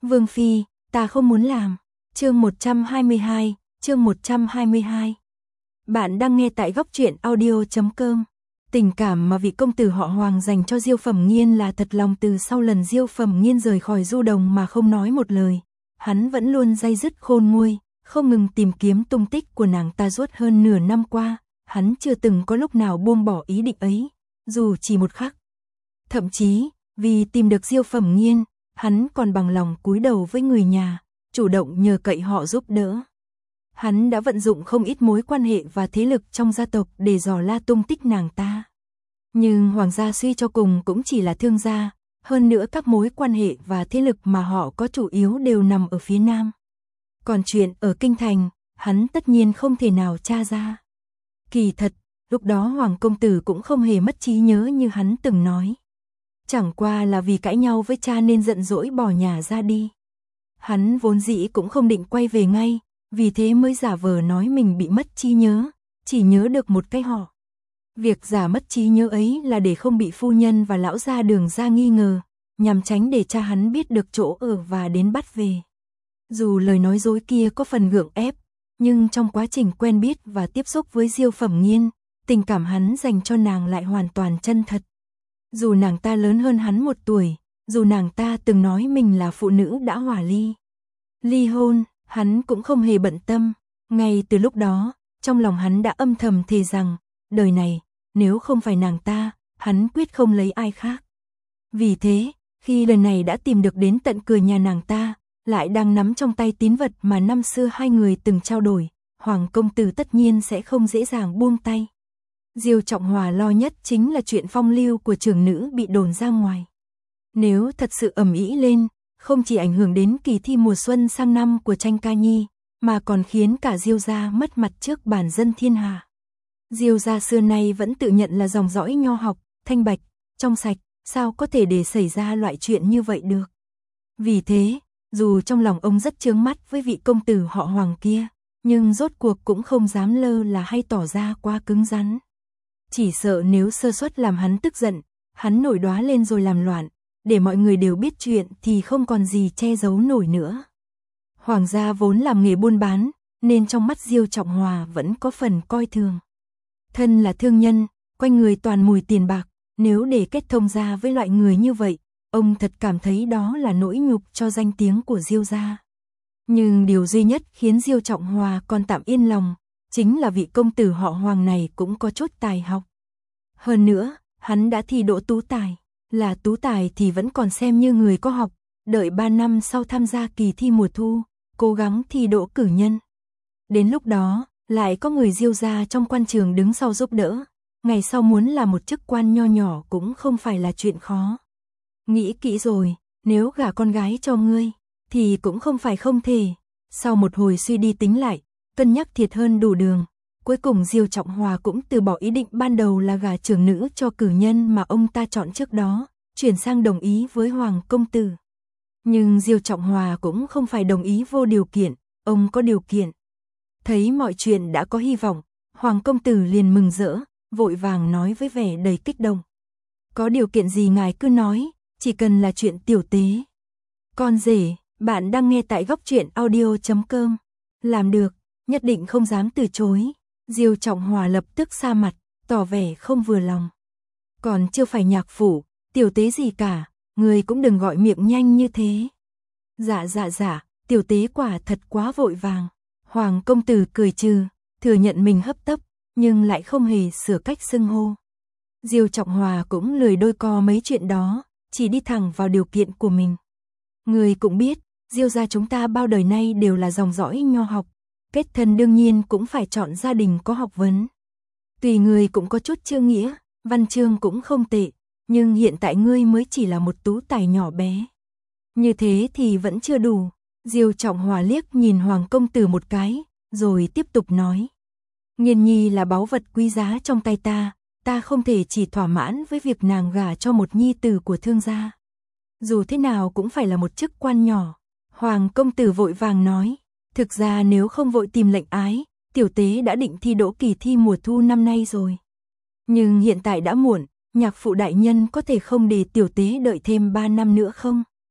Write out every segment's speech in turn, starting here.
Vương Phi, ta không muốn làm. Chương 122, chương 122. Bạn đang nghe tại góc truyện audio.com. Tình cảm mà vị công tử họ Hoàng dành cho Diêu Phẩm Nghiên là thật lòng. Từ sau lần Diêu Phẩm Nghiên rời khỏi Du Đồng mà không nói một lời, hắn vẫn luôn day dứt khôn nguôi, không ngừng tìm kiếm tung tích của nàng ta. Suốt hơn nửa năm qua, hắn chưa từng có lúc nào buông bỏ ý định ấy, dù chỉ một khắc. Thậm chí, vì tìm được Diêu Phẩm Nghiên, hắn còn bằng lòng cúi đầu với người nhà, chủ động nhờ cậy họ giúp đỡ. Hắn đã vận dụng không ít mối quan hệ và thế lực trong gia tộc để dò la tung tích nàng ta. Nhưng Hoàng gia suy cho cùng cũng chỉ là thương gia, hơn nữa các mối quan hệ và thế lực mà họ có chủ yếu đều nằm ở phía Nam. Còn chuyện ở Kinh Thành, hắn tất nhiên không thể nào tra ra. Kỳ thật, lúc đó Hoàng công tử cũng không hề mất trí nhớ như hắn từng nói. Chẳng qua là vì cãi nhau với cha nên giận dỗi bỏ nhà ra đi. Hắn vốn dĩ cũng không định quay về ngay, vì thế mới giả vờ nói mình bị mất trí nhớ, chỉ nhớ được một cái họ. Việc giả mất trí nhớ ấy là để không bị phu nhân và lão gia Đường gia nghi ngờ, nhằm tránh để cha hắn biết được chỗ ở và đến bắt về. Dù lời nói dối kia có phần gượng ép, nhưng trong quá trình quen biết và tiếp xúc với Diêu Phẩm Nghiên, tình cảm hắn dành cho nàng lại hoàn toàn chân thật. Dù nàng ta lớn hơn hắn 1 tuổi, dù nàng ta từng nói mình là phụ nữ đã hòa ly hôn, hắn cũng không hề bận tâm. Ngay từ lúc đó, trong lòng hắn đã âm thầm thề rằng, đời này, nếu không phải nàng ta, hắn quyết không lấy ai khác. Vì thế, khi lần này đã tìm được đến tận cửa nhà nàng ta, lại đang nắm trong tay tín vật mà năm xưa hai người từng trao đổi, Hoàng công tử tất nhiên sẽ không dễ dàng buông tay. Diêu Trọng Hòa lo nhất chính là chuyện phong lưu của trưởng nữ bị đồn ra ngoài. Nếu thật sự ầm ĩ lên, không chỉ ảnh hưởng đến kỳ thi mùa xuân sang năm của Tranh Ca Nhi, mà còn khiến cả Diêu gia mất mặt trước bản dân thiên hạ. Diêu gia xưa nay vẫn tự nhận là dòng dõi nho học, thanh bạch, trong sạch, sao có thể để xảy ra loại chuyện như vậy được. Vì thế, dù trong lòng ông rất chướng mắt với vị công tử họ Hoàng kia, nhưng rốt cuộc cũng không dám lơ là hay tỏ ra quá cứng rắn. Chỉ sợ nếu sơ suất làm hắn tức giận, hắn nổi đoá lên rồi làm loạn, để mọi người đều biết chuyện thì không còn gì che giấu nổi nữa. Hoàng gia vốn làm nghề buôn bán, nên trong mắt Diêu Trọng Hòa vẫn có phần coi thường. Thân là thương nhân, quanh người toàn mùi tiền bạc, nếu để kết thông gia với loại người như vậy, ông thật cảm thấy đó là nỗi nhục cho danh tiếng của Diêu gia. Nhưng điều duy nhất khiến Diêu Trọng Hòa còn tạm yên lòng, chính là vị công tử họ Hoàng này cũng có chút tài học. Hơn nữa, hắn đã thi đỗ tú tài, là tú tài thì vẫn còn xem như người có học, đợi 3 năm sau tham gia kỳ thi mùa thu, cố gắng thi đỗ cử nhân. Đến lúc đó, lại có người Diêu gia trong quan trường đứng sau giúp đỡ, ngày sau muốn là một chức quan nho nhỏ cũng không phải là chuyện khó. Nghĩ kỹ rồi, nếu gả con gái cho ngươi, thì cũng không phải không thể. Sau một hồi suy đi tính lại, cân nhắc thiệt hơn đủ đường, cuối cùng Diêu Trọng Hòa cũng từ bỏ ý định ban đầu là gả trưởng nữ cho cử nhân mà ông ta chọn trước đó, chuyển sang đồng ý với Hoàng công tử. Nhưng Diêu Trọng Hòa cũng không phải đồng ý vô điều kiện, ông có điều kiện. Thấy mọi chuyện đã có hy vọng, Hoàng công tử liền mừng rỡ, vội vàng nói với vẻ đầy kích động. Có điều kiện gì ngài cứ nói, chỉ cần là chuyện tiểu tế. Con rể, bạn đang nghe tại góc truyện audio.com. Làm được, nhất định không dám từ chối. Diêu Trọng Hòa lập tức sa mặt, tỏ vẻ không vừa lòng. Còn chưa phải nhạc phủ, tiểu tế gì cả, người cũng đừng gọi miệng nhanh như thế. Dạ, tiểu tế quả thật quá vội vàng. Hoàng công tử cười trừ, thừa nhận mình hấp tấp, nhưng lại không hề sửa cách xưng hô. Diêu Trọng Hòa cũng lười đôi co mấy chuyện đó, chỉ đi thẳng vào điều kiện của mình. Người cũng biết, Diêu gia chúng ta bao đời nay đều là dòng dõi nho học, kết thân đương nhiên cũng phải chọn gia đình có học vấn. Tùy người cũng có chút chương nghĩa, văn chương cũng không tệ, nhưng hiện tại ngươi mới chỉ là một tú tài nhỏ bé. Như thế thì vẫn chưa đủ. Diêu Trọng Hòa liếc nhìn Hoàng công tử một cái, rồi tiếp tục nói. Nghiên nhi là báu vật quý giá trong tay ta không thể chỉ thỏa mãn với việc nàng gả cho một nhi tử của thương gia. Dù thế nào cũng phải là một chức quan nhỏ. Hoàng công tử vội vàng nói, thực ra nếu không vội tìm lệnh ái, tiểu tế đã định thi đỗ kỳ thi mùa thu năm nay rồi. Nhưng hiện tại đã muộn, nhạc phụ đại nhân có thể không để tiểu tế đợi thêm 3 năm nữa không?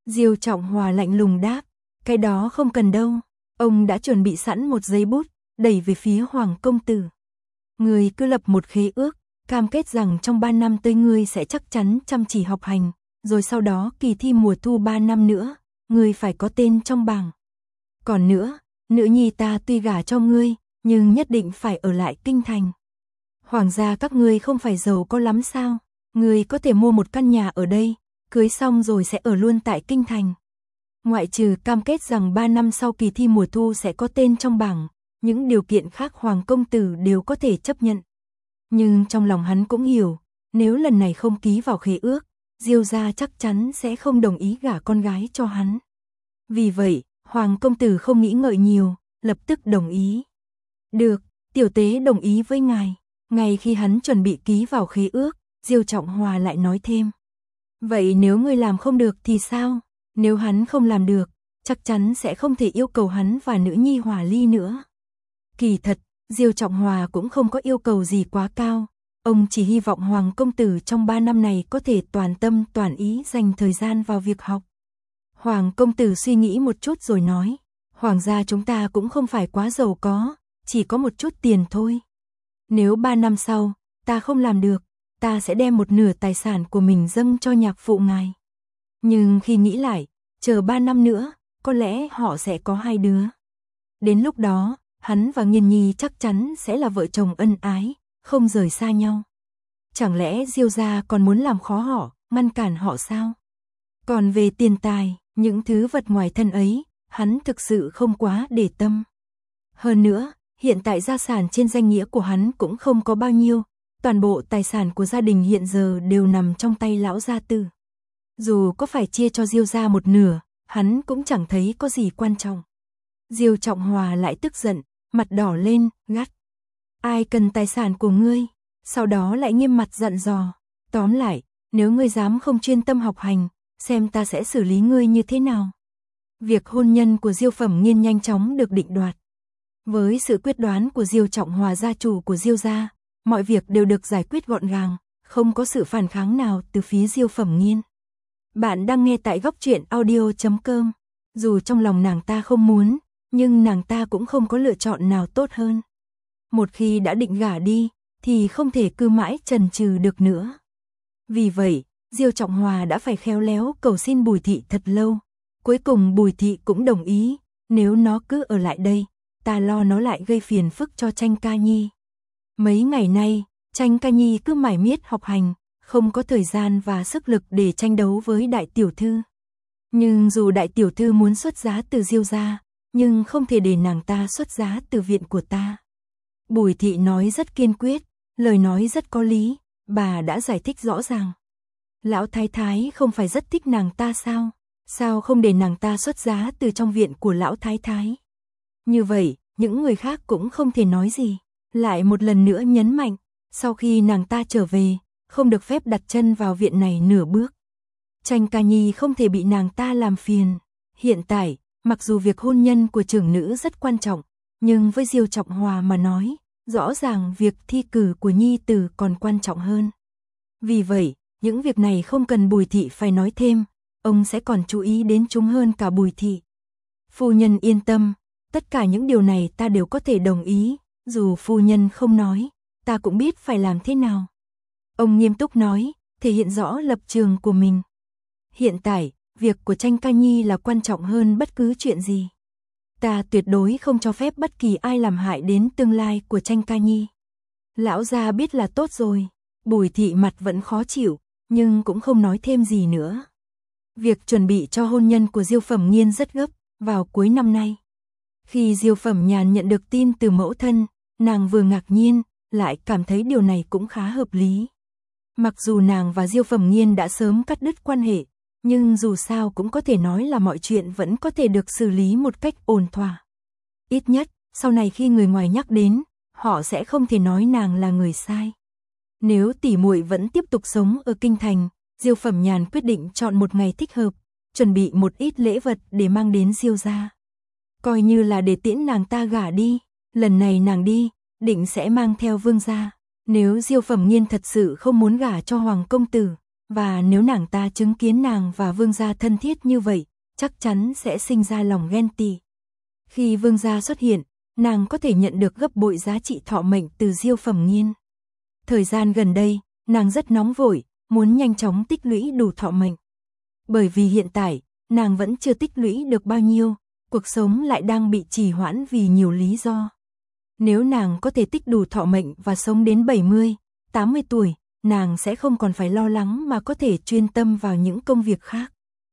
Diêu Trọng Hòa lạnh lùng đáp, cái đó không cần đâu. Ông đã chuẩn bị sẵn một giấy bút, đẩy về phía Hoàng công tử. Ngươi cứ lập một khế ước, cam kết rằng trong 3 năm tới ngươi sẽ chắc chắn chăm chỉ học hành, rồi sau đó kỳ thi mùa thu 3 năm nữa, ngươi phải có tên trong bảng. Còn nữa, nữ nhi ta tuy gả cho ngươi, nhưng nhất định phải ở lại kinh thành. Hoàng gia các ngươi không phải giàu có lắm sao? Ngươi có thể mua một căn nhà ở đây, cưới xong rồi sẽ ở luôn tại kinh thành. Ngoại trừ cam kết rằng 3 năm sau kỳ thi mùa thu sẽ có tên trong bảng, những điều kiện khác Hoàng công tử đều có thể chấp nhận. Nhưng trong lòng hắn cũng hiểu, nếu lần này không ký vào khế ước, Diêu gia chắc chắn sẽ không đồng ý gả con gái cho hắn. Vì vậy, Hoàng công tử không nghĩ ngợi nhiều, lập tức đồng ý. Được, tiểu tế đồng ý với ngài. Ngay khi hắn chuẩn bị ký vào khế ước, Diêu Trọng Hòa lại nói thêm. Vậy nếu ngươi làm không được thì sao? Nếu hắn không làm được, chắc chắn sẽ không thể yêu cầu hắn và nữ nhi hòa ly nữa. Kỳ thật, Diêu Trọng Hòa cũng không có yêu cầu gì quá cao. Ông chỉ hy vọng Hoàng công tử trong 3 năm này có thể toàn tâm toàn ý dành thời gian vào việc học. Hoàng công tử suy nghĩ một chút rồi nói, Hoàng gia chúng ta cũng không phải quá giàu có, chỉ có một chút tiền thôi. Nếu 3 năm sau, ta không làm được, ta sẽ đem một nửa tài sản của mình dâng cho nhạc phụ ngài. Nhưng khi nghĩ lại, chờ 3 năm nữa, có lẽ họ sẽ có 2 đứa. Đến lúc đó, hắn và Nghiên Nhi chắc chắn sẽ là vợ chồng ân ái, không rời xa nhau. Chẳng lẽ Diêu gia còn muốn làm khó họ, ngăn cản họ sao? Còn về tiền tài, những thứ vật ngoài thân ấy, hắn thực sự không quá để tâm. Hơn nữa, hiện tại gia sản trên danh nghĩa của hắn cũng không có bao nhiêu, toàn bộ tài sản của gia đình hiện giờ đều nằm trong tay lão gia tử. Dù có phải chia cho Diêu gia một nửa, hắn cũng chẳng thấy có gì quan trọng. Diêu Trọng Hòa lại tức giận, mặt đỏ lên, gắt. Ai cần tài sản của ngươi? Sau đó lại nghiêm mặt dặn dò. Tóm lại, nếu ngươi dám không chuyên tâm học hành, xem ta sẽ xử lý ngươi như thế nào. Việc hôn nhân của Diêu Phẩm Nghiên nhanh chóng được định đoạt. Với sự quyết đoán của Diêu Trọng Hòa gia chủ của Diêu gia, mọi việc đều được giải quyết gọn gàng, không có sự phản kháng nào từ phía Diêu Phẩm Nghiên. Bạn đang nghe tại Góc Truyện Audio.com. Dù trong lòng nàng ta không muốn, nhưng nàng ta cũng không có lựa chọn nào tốt hơn. Một khi đã định gả đi, thì không thể cứ mãi chần chừ được nữa. Vì vậy, Diêu Trọng Hòa đã phải khéo léo cầu xin Bùi Thị thật lâu. Cuối cùng Bùi Thị cũng đồng ý, nếu nó cứ ở lại đây, ta lo nó lại gây phiền phức cho Tranh Ca Nhi. Mấy ngày nay, Tranh Ca Nhi cứ mải miết học hành, không có thời gian và sức lực để tranh đấu với đại tiểu thư. Nhưng dù đại tiểu thư muốn xuất giá từ Diêu gia, nhưng không thể để nàng ta xuất giá từ viện của ta. Bùi Thị nói rất kiên quyết, lời nói rất có lý, bà đã giải thích rõ ràng. Lão thái thái không phải rất thích nàng ta sao? Sao không để nàng ta xuất giá từ trong viện của lão thái thái? Như vậy, những người khác cũng không thể nói gì. Lại một lần nữa nhấn mạnh, sau khi nàng ta trở về, không được phép đặt chân vào viện này nửa bước. Tranh Ca Nhi không thể bị nàng ta làm phiền. Hiện tại, mặc dù việc hôn nhân của trưởng nữ rất quan trọng, nhưng với Diêu Trọng Hòa mà nói, rõ ràng việc thi cử của nhi tử còn quan trọng hơn. Vì vậy, những việc này không cần Bùi Thị phải nói thêm, ông sẽ còn chú ý đến chúng hơn cả Bùi Thị. Phu nhân yên tâm, tất cả những điều này ta đều có thể đồng ý, dù phu nhân không nói, ta cũng biết phải làm thế nào. Ông nghiêm túc nói, thể hiện rõ lập trường của mình. Hiện tại, việc của Tranh Ca Nhi là quan trọng hơn bất cứ chuyện gì. Ta tuyệt đối không cho phép bất kỳ ai làm hại đến tương lai của Tranh Ca Nhi. Lão gia biết là tốt rồi. Bùi Thị mặt vẫn khó chịu, nhưng cũng không nói thêm gì nữa. Việc chuẩn bị cho hôn nhân của Diêu Phẩm Nghiên rất gấp, vào cuối năm nay. Khi Diêu Phẩm Nhàn nhận được tin từ mẫu thân, nàng vừa ngạc nhiên, lại cảm thấy điều này cũng khá hợp lý. Mặc dù nàng và Diêu Phẩm Nghiên đã sớm cắt đứt quan hệ, nhưng dù sao cũng có thể nói là mọi chuyện vẫn có thể được xử lý một cách ổn thỏa. Ít nhất, sau này khi người ngoài nhắc đến, họ sẽ không thể nói nàng là người sai. Nếu tỷ muội vẫn tiếp tục sống ở kinh thành, Diêu Phẩm Nhàn quyết định chọn một ngày thích hợp, chuẩn bị một ít lễ vật để mang đến Diêu gia. Coi như là để tiễn nàng ta gả đi, lần này nàng đi, định sẽ mang theo Vương gia. Nếu Diêu Phẩm Nghiên thật sự không muốn gả cho Hoàng công tử, và nếu nàng ta chứng kiến nàng và Vương gia thân thiết như vậy, chắc chắn sẽ sinh ra lòng ghen tị. Khi vương gia xuất hiện, nàng có thể nhận được gấp bội giá trị thọ mệnh từ Diêu Phẩm Nghiên. Thời gian gần đây, nàng rất nóng vội, muốn nhanh chóng tích lũy đủ thọ mệnh. Bởi vì hiện tại, nàng vẫn chưa tích lũy được bao nhiêu, cuộc sống lại đang bị trì hoãn vì nhiều lý do. Nếu nàng có thể tích đủ thọ mệnh và sống đến 70, 80 tuổi, nàng sẽ không còn phải lo lắng mà có thể chuyên tâm vào những công việc khác.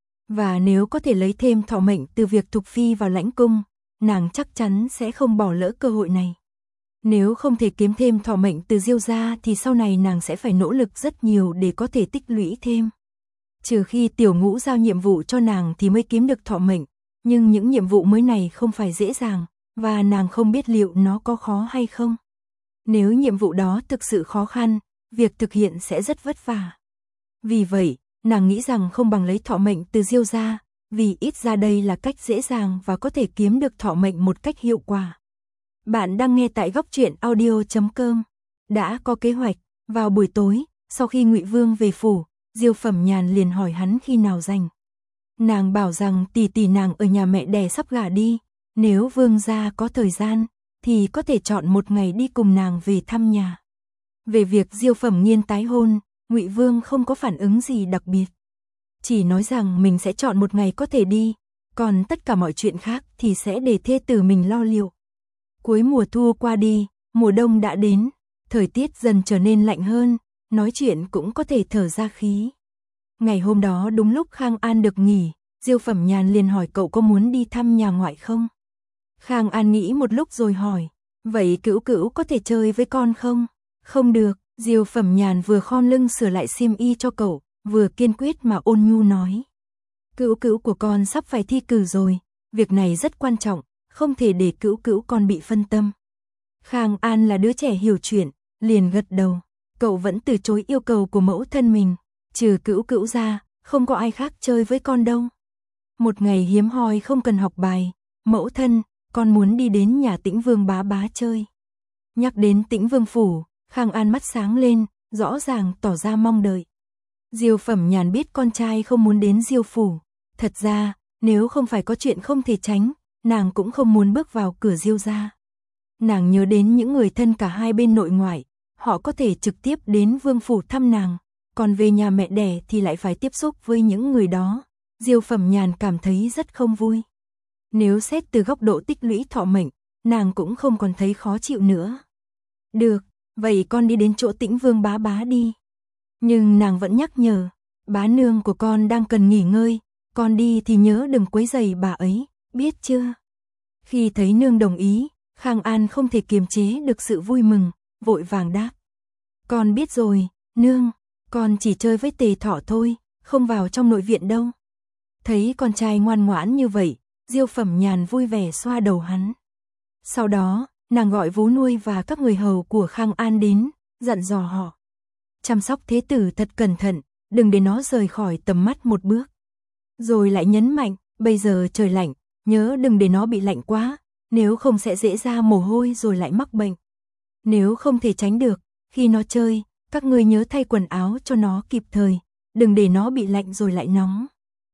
Và nếu có thể lấy thêm thọ mệnh từ việc Thục Phi vào lãnh cung, nàng chắc chắn sẽ không bỏ lỡ cơ hội này. Nếu không thể kiếm thêm thọ mệnh từ Diêu gia thì sau này nàng sẽ phải nỗ lực rất nhiều để có thể tích lũy thêm. Trừ khi Tiểu Ngũ giao nhiệm vụ cho nàng thì mới kiếm được thọ mệnh, nhưng những nhiệm vụ mới này không phải dễ dàng, và nàng không biết liệu nó có khó hay không. Nếu nhiệm vụ đó thực sự khó khăn, việc thực hiện sẽ rất vất vả. Vì vậy, nàng nghĩ rằng không bằng lấy thọ mệnh từ Diêu gia, vì ít ra đây là cách dễ dàng và có thể kiếm được thọ mệnh một cách hiệu quả. Bạn đang nghe tại Góc Truyện Audio.com. Đã có kế hoạch, vào buổi tối, sau khi Ngụy Vương về phủ, Diêu Phẩm Nhàn liền hỏi hắn khi nào rảnh. Nàng bảo rằng tỷ tỷ nàng ở nhà mẹ đẻ sắp gả đi, nếu vương gia có thời gian, thì có thể chọn một ngày đi cùng nàng về thăm nhà. Về việc Diêu Phẩm Nghiên tái hôn, Ngụy Vương không có phản ứng gì đặc biệt. Chỉ nói rằng mình sẽ chọn một ngày có thể đi, còn tất cả mọi chuyện khác thì sẽ để thê tử mình lo liệu. Cuối mùa thu qua đi, mùa đông đã đến, thời tiết dần trở nên lạnh hơn, nói chuyện cũng có thể thở ra khí. Ngày hôm đó đúng lúc Khang An được nghỉ, Diêu Phẩm Nhàn liền hỏi cậu có muốn đi thăm nhà ngoại không? Khang An nghĩ một lúc rồi hỏi, vậy Cữu Cữu có thể chơi với con không? Không được, Diêu Phẩm Nhàn vừa khom lưng sửa lại xiêm y cho cậu, vừa kiên quyết mà ôn nhu nói. Cữu Cữu của con sắp phải thi cử rồi, việc này rất quan trọng, không thể để Cữu Cữu con bị phân tâm. Khang An là đứa trẻ hiểu chuyện, liền gật đầu, cậu vẫn từ chối yêu cầu của mẫu thân mình, trừ Cữu Cữu ra, không có ai khác chơi với con đâu. Một ngày hiếm hoi không cần học bài, mẫu thân, con muốn đi đến nhà Tĩnh Vương bá bá chơi. Nhắc đến Tĩnh Vương phủ, Khang An mắt sáng lên, rõ ràng tỏ ra mong đợi. Diêu Phẩm Nhàn biết con trai không muốn đến Diêu phủ, thật ra, nếu không phải có chuyện không thể tránh, nàng cũng không muốn bước vào cửa Diêu gia. Nàng nhớ đến những người thân cả hai bên nội ngoại, họ có thể trực tiếp đến vương phủ thăm nàng, còn về nhà mẹ đẻ thì lại phải tiếp xúc với những người đó. Diêu Phẩm Nhàn cảm thấy rất không vui. Nếu xét từ góc độ tích lũy thọ mệnh, nàng cũng không còn thấy khó chịu nữa. Được, vậy con đi đến chỗ Tĩnh Vương bá bá đi. Nhưng nàng vẫn nhắc nhở, bá nương của con đang cần nghỉ ngơi, con đi thì nhớ đừng quấy rầy bà ấy, biết chưa? Khi thấy nương đồng ý, Khang An không thể kiềm chế được sự vui mừng, vội vàng đáp. Con biết rồi, nương, con chỉ chơi với Tề Thỏ thôi, không vào trong nội viện đâu. Thấy con trai ngoan ngoãn như vậy, Diêu Phẩm Nhàn vui vẻ xoa đầu hắn. Sau đó, nàng gọi vú nuôi và các người hầu của Khang An đến, dặn dò họ. Chăm sóc thế tử thật cẩn thận, đừng để nó rời khỏi tầm mắt một bước. Rồi lại nhấn mạnh, bây giờ trời lạnh, nhớ đừng để nó bị lạnh quá, nếu không sẽ dễ ra mồ hôi rồi lại mắc bệnh. Nếu không thể tránh được, khi nó chơi, các ngươi nhớ thay quần áo cho nó kịp thời, đừng để nó bị lạnh rồi lại nóng.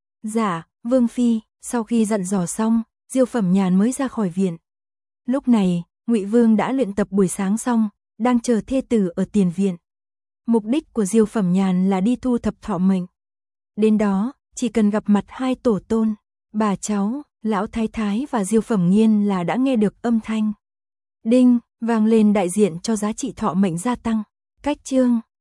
Dạ, Vương Phi, sau khi dặn dò xong, Diêu Phẩm Nhàn mới ra khỏi viện. Lúc này, Ngụy Vương đã luyện tập buổi sáng xong, đang chờ thê tử ở tiền viện. Mục đích của Diêu Phẩm Nhàn là đi thu thập thọ mệnh. Đến đó, chỉ cần gặp mặt hai tổ tôn, bà cháu, lão thái thái và Diêu Phẩm Nghiên là đã nghe được âm thanh đinh vang lên đại diện cho giá trị thọ mệnh gia tăng. Cách chương